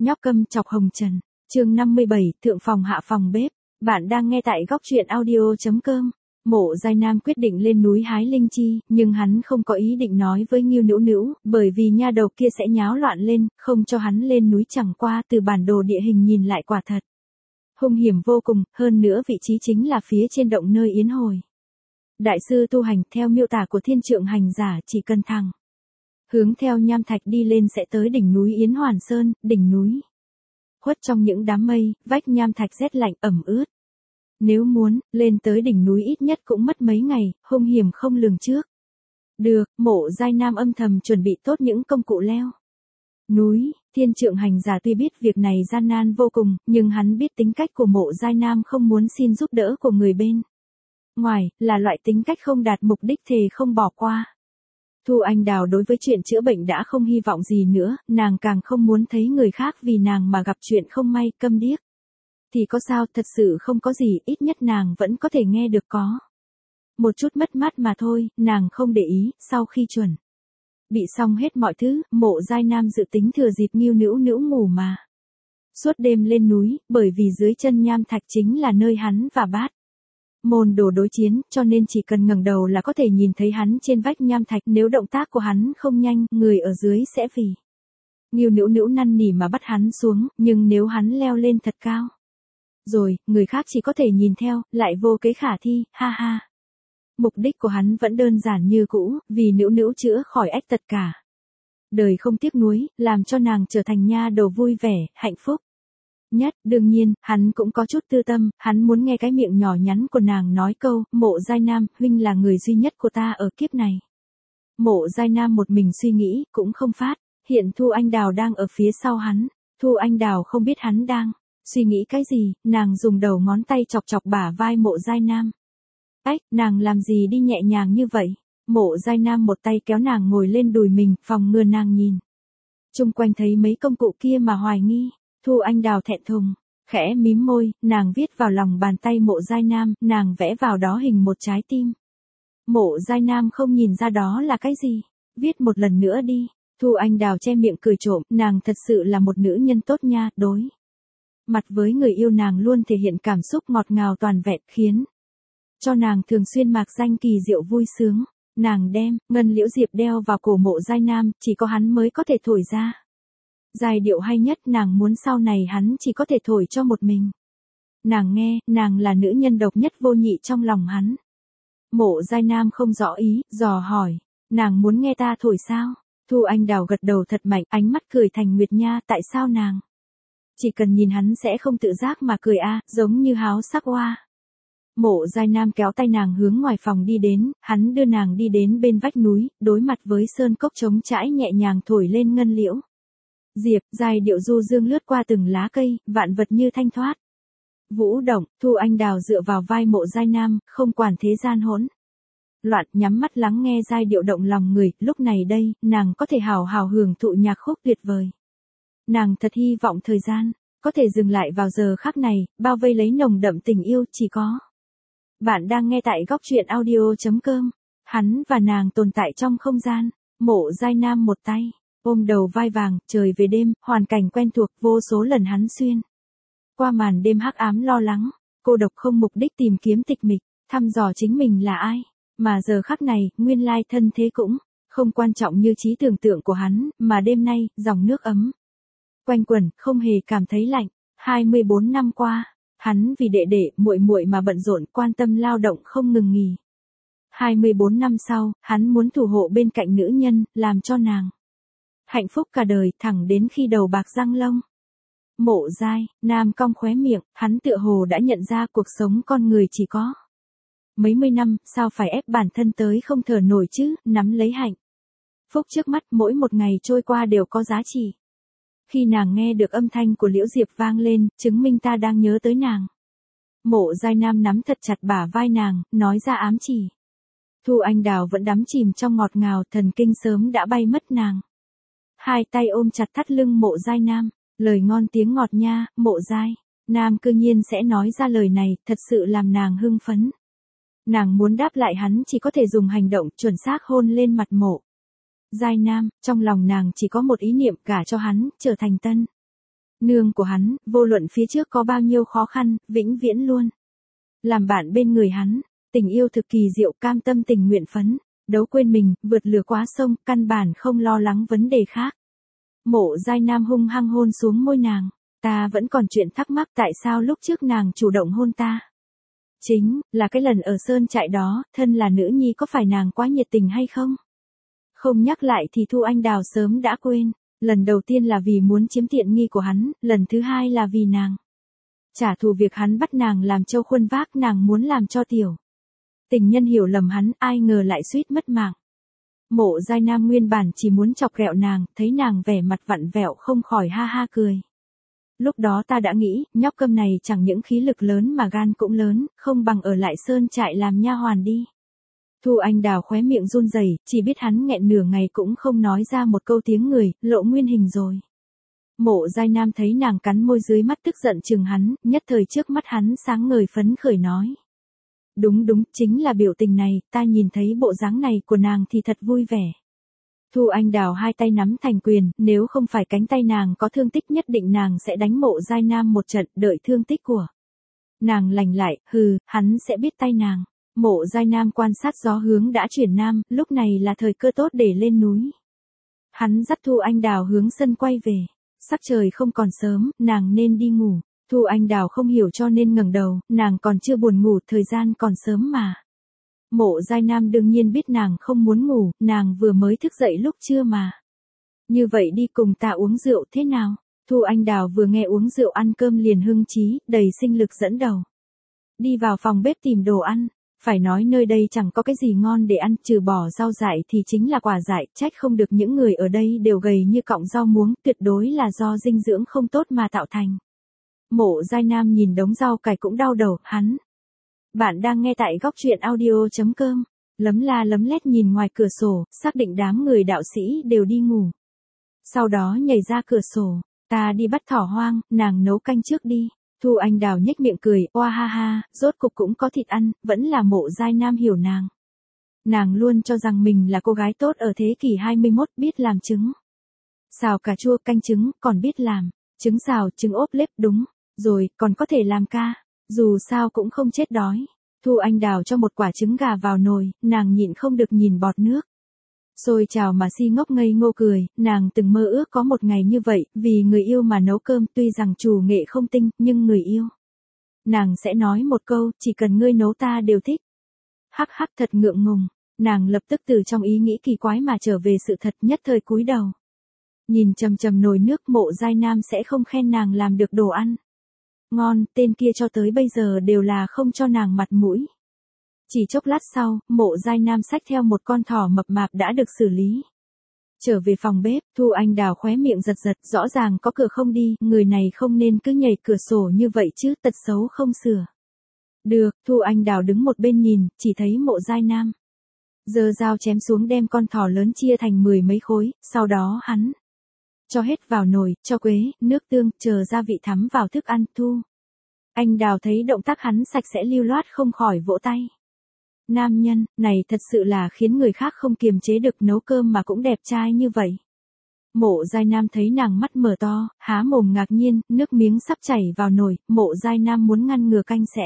Nhóc câm chọc hồng trần. Chương 57, thượng phòng hạ phòng bếp. Bạn đang nghe tại góc truyện audio.com. Mộ Giai Nam quyết định lên núi hái linh chi, nhưng hắn không có ý định nói với Ngưu Nữu Nữu, bởi vì nha đầu kia sẽ nháo loạn lên, không cho hắn lên núi. Chẳng qua từ bản đồ địa hình nhìn lại quả thật hung hiểm vô cùng, hơn nữa vị trí chính là phía trên động nơi yến hồi. Đại sư tu hành theo miêu tả của thiên trượng hành giả chỉ cần thẳng hướng theo nham thạch đi lên sẽ tới đỉnh núi Yến Hoàn Sơn. Đỉnh núi khuất trong những đám mây, vách nham thạch rét lạnh ẩm ướt. Nếu muốn lên tới đỉnh núi ít nhất cũng mất mấy ngày, hung hiểm không lường trước. Được, Mộ Giai Nam âm thầm chuẩn bị tốt những công cụ leo núi. Thiên trượng hành giả tuy biết việc này gian nan vô cùng, nhưng hắn biết tính cách của Mộ Giai Nam không muốn xin giúp đỡ của người bên ngoài, là loại tính cách không đạt mục đích thề không bỏ qua. Thu Anh Đào đối với chuyện chữa bệnh đã không hy vọng gì nữa, nàng càng không muốn thấy người khác vì nàng mà gặp chuyện không may. Câm điếc thì có sao, thật sự không có gì, ít nhất nàng vẫn có thể nghe được có một chút mất mát mà thôi. Nàng không để ý. Sau khi chuẩn bị xong hết mọi thứ, Mộ Giai Nam dự tính thừa dịp Ngưu Nữu Nữu ngủ mà suốt đêm lên núi, bởi vì dưới chân nham thạch chính là nơi hắn và Bát Môn Đồ đối chiến, cho nên chỉ cần ngẩng đầu là có thể nhìn thấy hắn trên vách nham thạch. Nếu động tác của hắn không nhanh, người ở dưới sẽ vì Ngưu Nữu Nữu năn nỉ mà bắt hắn xuống, nhưng nếu hắn leo lên thật cao rồi, người khác chỉ có thể nhìn theo, lại vô kế khả thi. Ha ha. Mục đích của hắn vẫn đơn giản như cũ, vì Nữu Nữu chữa khỏi ách tật cả đời không tiếc nuối, làm cho nàng trở thành nha đầu vui vẻ, hạnh phúc nhất. Đương nhiên, hắn cũng có chút tư tâm, hắn muốn nghe cái miệng nhỏ nhắn của nàng nói câu, Mộ Giai Nam, huynh là người duy nhất của ta ở kiếp này. Mộ Giai Nam một mình suy nghĩ, cũng không phát hiện Thu Anh Đào đang ở phía sau hắn. Thu Anh Đào không biết hắn đang suy nghĩ cái gì, nàng dùng đầu ngón tay chọc chọc bả vai Mộ Giai Nam. Ách, nàng làm gì đi nhẹ nhàng như vậy? Mộ Giai Nam một tay kéo nàng ngồi lên đùi mình, phòng ngừa nàng nhìn chung quanh thấy mấy công cụ kia mà hoài nghi. Thu Anh Đào thẹn thùng, khẽ mím môi, nàng viết vào lòng bàn tay Mộ Giai Nam, nàng vẽ vào đó hình một trái tim. Mộ Giai Nam không nhìn ra đó là cái gì. Viết một lần nữa đi. Thu Anh Đào che miệng cười trộm, nàng thật sự là một nữ nhân tốt nha. Đối mặt với người yêu nàng luôn thể hiện cảm xúc ngọt ngào toàn vẹn, khiến cho nàng thường xuyên mạc danh kỳ diệu vui sướng. Nàng đem ngân liễu diệp đeo vào cổ Mộ Giai Nam, chỉ có hắn mới có thể thổi ra giai điệu hay nhất. Nàng muốn sau này hắn chỉ có thể thổi cho một mình nàng nghe, nàng là nữ nhân độc nhất vô nhị trong lòng hắn. Mộ Giai Nam không rõ ý, dò hỏi, nàng muốn nghe ta thổi sao? Thu Anh Đào gật đầu thật mạnh, ánh mắt cười thành nguyệt nha. Tại sao nàng chỉ cần nhìn hắn sẽ không tự giác mà cười giống như háo sắc hoa. Mộ Giai Nam kéo tay nàng hướng ngoài phòng đi đến, hắn đưa nàng đi đến bên vách núi, đối mặt với sơn cốc trống trãi, nhẹ nhàng thổi lên ngân liễu diệp, giai điệu du dương lướt qua từng lá cây, vạn vật như thanh thoát vũ động. Thu Anh Đào dựa vào vai Mộ Giai Nam, không quản thế gian hỗn loạn, nhắm mắt lắng nghe giai điệu động lòng người. Lúc này đây, nàng có thể hào hào hưởng thụ nhạc khúc tuyệt vời. Nàng thật hy vọng thời gian có thể dừng lại vào giờ khắc này, bao vây lấy nồng đậm tình yêu chỉ có. Bạn đang nghe tại góc truyện audio.com. Hắn và nàng tồn tại trong không gian. Mộ Giai Nam một tay ôm đầu vai vàng, trời về đêm, hoàn cảnh quen thuộc. Vô số lần hắn xuyên qua màn đêm hắc ám, lo lắng cô độc, không mục đích tìm kiếm tịch mịch, thăm dò chính mình là ai. Mà giờ khắc này, nguyên lai thân thế cũng không quan trọng như trí tưởng tượng của hắn, mà đêm nay, dòng nước ấm quanh quẩn, không hề cảm thấy lạnh. 24 năm qua, hắn vì đệ đệ, muội muội mà bận rộn, quan tâm lao động không ngừng nghỉ. 24 năm sau, hắn muốn thủ hộ bên cạnh nữ nhân, làm cho nàng hạnh phúc cả đời, thẳng đến khi đầu bạc răng long. Mộ Giai Nam cong khóe miệng, hắn tựa hồ đã nhận ra cuộc sống con người chỉ có mấy mươi năm, sao phải ép bản thân tới không thở nổi chứ. Nắm lấy hạnh phúc trước mắt, mỗi một ngày trôi qua đều có giá trị. Khi nàng nghe được âm thanh của liễu diệp vang lên, chứng minh ta đang nhớ tới nàng. Mộ Giai Nam nắm thật chặt bả vai nàng, nói ra ám chỉ. Thu Anh Đào vẫn đắm chìm trong ngọt ngào, thần kinh sớm đã bay mất. Nàng hai tay ôm chặt thắt lưng Mộ Giai Nam, lời ngon tiếng ngọt nha. Mộ Giai Nam cư nhiên sẽ nói ra lời này, thật sự làm nàng hưng phấn. Nàng muốn đáp lại hắn chỉ có thể dùng hành động, chuẩn xác hôn lên mặt Mộ Giai Nam. Trong lòng nàng chỉ có một ý niệm, gả cho hắn, trở thành tân Nương của hắn, vô luận phía trước có bao nhiêu khó khăn, vĩnh viễn luôn làm bạn bên người hắn, tình yêu thực kỳ diệu, cam tâm tình nguyện phấn đấu quên mình, vượt lửa quá sông, căn bản không lo lắng vấn đề khác. Mộ Giai Nam hung hăng hôn xuống môi nàng, ta vẫn còn chuyện thắc mắc tại sao lúc trước nàng chủ động hôn ta. Chính là cái lần ở sơn trại đó, thân là nữ nhi có phải nàng quá nhiệt tình hay không? Không nhắc lại thì Thu Anh Đào sớm đã quên, lần đầu tiên là vì muốn chiếm tiện nghi của hắn, lần thứ hai là vì nàng trả thù việc hắn bắt nàng làm trâu khuân vác, nàng muốn làm cho tiểu tình nhân hiểu lầm hắn, ai ngờ lại suýt mất mạng. Mộ Giai Nam nguyên bản chỉ muốn chọc ghẹo nàng, thấy nàng vẻ mặt vặn vẹo không khỏi ha ha cười. Lúc đó ta đã nghĩ, nhóc câm này chẳng những khí lực lớn mà gan cũng lớn, không bằng ở lại sơn trại làm nha hoàn đi. Thu Anh Đào khóe miệng run rẩy, chỉ biết hắn nghẹn nửa ngày cũng không nói ra một câu tiếng người, lộ nguyên hình rồi. Mộ Giai Nam thấy nàng cắn môi dưới mắt tức giận chừng hắn, nhất thời trước mắt hắn sáng ngời phấn khởi nói. Đúng, chính là biểu tình này, ta nhìn thấy bộ dáng này của nàng thì thật vui vẻ. Thu Anh Đào hai tay nắm thành quyền, nếu không phải cánh tay nàng có thương tích nhất định nàng sẽ đánh Mộ Giai Nam một trận, đợi thương tích của nàng lành lại, hắn sẽ biết tay nàng. Mộ Giai Nam quan sát gió hướng đã chuyển nam, lúc này là thời cơ tốt để lên núi. Hắn dắt Thu Anh Đào hướng sân quay về, sắc trời không còn sớm, nàng nên đi ngủ. Thu Anh Đào không hiểu cho nên ngẩng đầu, nàng còn chưa buồn ngủ, thời gian còn sớm mà. Mộ Giai Nam đương nhiên biết nàng không muốn ngủ, nàng vừa mới thức dậy lúc trưa mà. Như vậy đi cùng ta uống rượu thế nào? Thu Anh Đào vừa nghe uống rượu ăn cơm liền hưng trí, đầy sinh lực dẫn đầu. Đi vào phòng bếp tìm đồ ăn, phải nói nơi đây chẳng có cái gì ngon để ăn, trừ bỏ rau dại thì chính là quả dại, trách không được những người ở đây đều gầy như cọng rau muống, tuyệt đối là do dinh dưỡng không tốt mà tạo thành. Mộ Giai Nam nhìn đống rau cải cũng đau đầu, hắn. Bạn đang nghe tại góc truyện audio.com, lấm la lấm lét nhìn ngoài cửa sổ, xác định đám người đạo sĩ đều đi ngủ. Sau đó nhảy ra cửa sổ, ta đi bắt thỏ hoang, nàng nấu canh trước đi. Thu Anh Đào nhếch miệng cười, oa ha ha, rốt cục cũng có thịt ăn, vẫn là Mộ Giai Nam hiểu nàng. Nàng luôn cho rằng mình là cô gái tốt ở thế kỷ 21, biết làm trứng xào cà chua, canh trứng, còn biết làm trứng xào, trứng ốp lết, đúng rồi, còn có thể làm ca, dù sao cũng không chết đói. Thu Anh Đào cho một quả trứng gà vào nồi, nàng nhịn không được nhìn bọt nước sôi trào mà si ngốc ngây ngô cười, nàng từng mơ ước có một ngày như vậy, vì người yêu mà nấu cơm, tuy rằng chủ nghệ không tinh, nhưng người yêu nàng sẽ nói một câu, chỉ cần ngươi nấu ta đều thích. Hắc hắc, thật ngượng ngùng, nàng lập tức từ trong ý nghĩ kỳ quái mà trở về sự thật, nhất thời cúi đầu. Nhìn chằm chằm nồi nước, Mộ Giai Nam sẽ không khen nàng làm được đồ ăn ngon, tên kia cho tới bây giờ đều là không cho nàng mặt mũi. Chỉ chốc lát sau, Mộ Giai Nam xách theo một con thỏ mập mạp đã được xử lý. Trở về phòng bếp, Thu Anh Đào khóe miệng giật giật, rõ ràng có cửa không đi, người này không nên cứ nhảy cửa sổ như vậy chứ, tật xấu không sửa được. Thu Anh Đào đứng một bên nhìn, chỉ thấy Mộ Giai Nam giơ dao chém xuống, đem con thỏ lớn chia thành 10 mấy khối, sau đó hắn cho hết vào nồi, cho quế, nước tương, chờ gia vị thấm vào thức ăn. Thu Anh Đào thấy động tác hắn sạch sẽ lưu loát không khỏi vỗ tay. Nam nhân này thật sự là khiến người khác không kiềm chế được, nấu cơm mà cũng đẹp trai như vậy. Mộ Giai Nam thấy nàng mắt mở to, há mồm ngạc nhiên, nước miếng sắp chảy vào nồi. Mộ Giai Nam muốn ngăn ngừa canh sẽ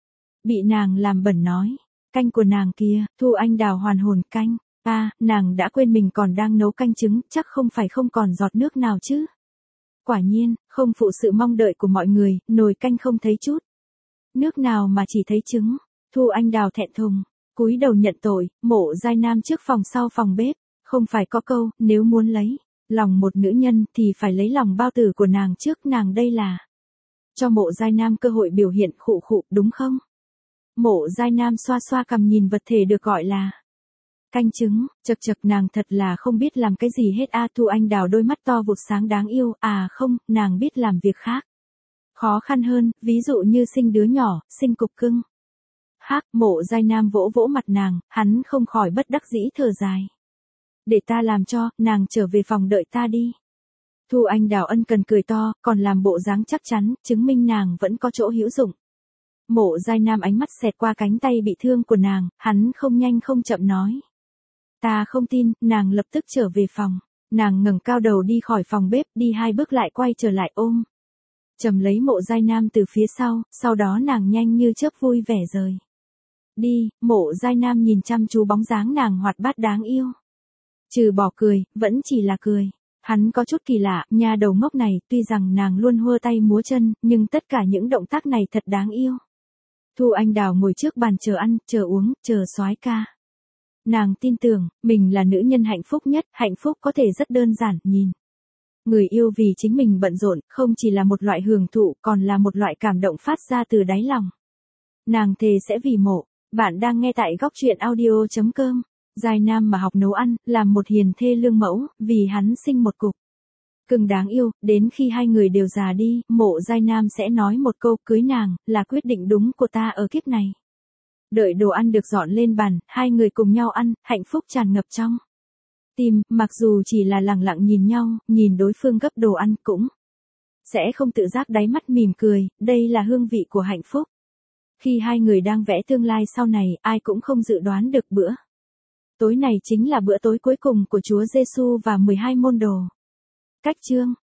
bị nàng làm bẩn, nói, canh của nàng kia. Thu Anh Đào hoàn hồn, canh, nàng đã quên mình còn đang nấu canh trứng, chắc không phải không còn giọt nước nào chứ. Quả nhiên, không phụ sự mong đợi của mọi người, nồi canh không thấy chút nước nào mà chỉ thấy trứng. Thu Anh Đào thẹn thùng, cúi đầu nhận tội. Mộ Giai Nam trước phòng sau phòng bếp, không phải có câu, nếu muốn lấy lòng một nữ nhân thì phải lấy lòng bao tử của nàng trước, nàng đây là cho Mộ Giai Nam cơ hội biểu hiện, khụ khụ, đúng không? Mộ Giai Nam xoa xoa cằm nhìn vật thể được gọi là canh trứng, chật chật, nàng thật là không biết làm cái gì hết a. Thu Anh Đào đôi mắt to vụt sáng đáng yêu, không, nàng biết làm việc khác khó khăn hơn, ví dụ như sinh đứa nhỏ, sinh cục cưng. Mộ Giai Nam vỗ vỗ mặt nàng, hắn không khỏi bất đắc dĩ thở dài. Để ta làm cho, nàng trở về phòng đợi ta đi. Thu Anh Đào ân cần cười to, còn làm bộ dáng chắc chắn, chứng minh nàng vẫn có chỗ hữu dụng. Mộ Giai Nam ánh mắt xẹt qua cánh tay bị thương của nàng, hắn không nhanh không chậm nói. Ta không tin. Nàng lập tức trở về phòng. Nàng ngẩng cao đầu đi khỏi phòng bếp, đi 2 bước lại quay trở lại ôm Trầm lấy Mộ Giai Nam từ phía sau đó nàng nhanh như chớp vui vẻ rời đi. Mộ Giai Nam nhìn chăm chú bóng dáng nàng hoạt bát đáng yêu. Trừ bỏ cười, vẫn chỉ là cười. Hắn có chút kỳ lạ, nha đầu ngốc này, tuy rằng nàng luôn hơ tay múa chân, nhưng tất cả những động tác này thật đáng yêu. Thu Anh Đào ngồi trước bàn chờ ăn, chờ uống, chờ soái ca. Nàng tin tưởng, mình là nữ nhân hạnh phúc nhất, hạnh phúc có thể rất đơn giản, nhìn. Người yêu vì chính mình bận rộn, không chỉ là một loại hưởng thụ, còn là một loại cảm động phát ra từ đáy lòng. Nàng thề sẽ vì Mộ. Bạn đang nghe tại góc truyện audio.com. Giai Nam mà học nấu ăn, làm một hiền thê lương mẫu, vì hắn sinh một cục cưng đáng yêu, đến khi hai người đều già đi, Mộ Giai Nam sẽ nói một câu cưới nàng, là quyết định đúng của ta ở kiếp này. Đợi đồ ăn được dọn lên bàn, hai người cùng nhau ăn, hạnh phúc tràn ngập trong tim, mặc dù chỉ là lặng lặng nhìn nhau, nhìn đối phương gấp đồ ăn cũng sẽ không tự giác đáy mắt mỉm cười, đây là hương vị của hạnh phúc. Khi hai người đang vẽ tương lai sau này, ai cũng không dự đoán được bữa tối này chính là bữa tối cuối cùng của Chúa Giêsu và 12 môn đồ. Cách chương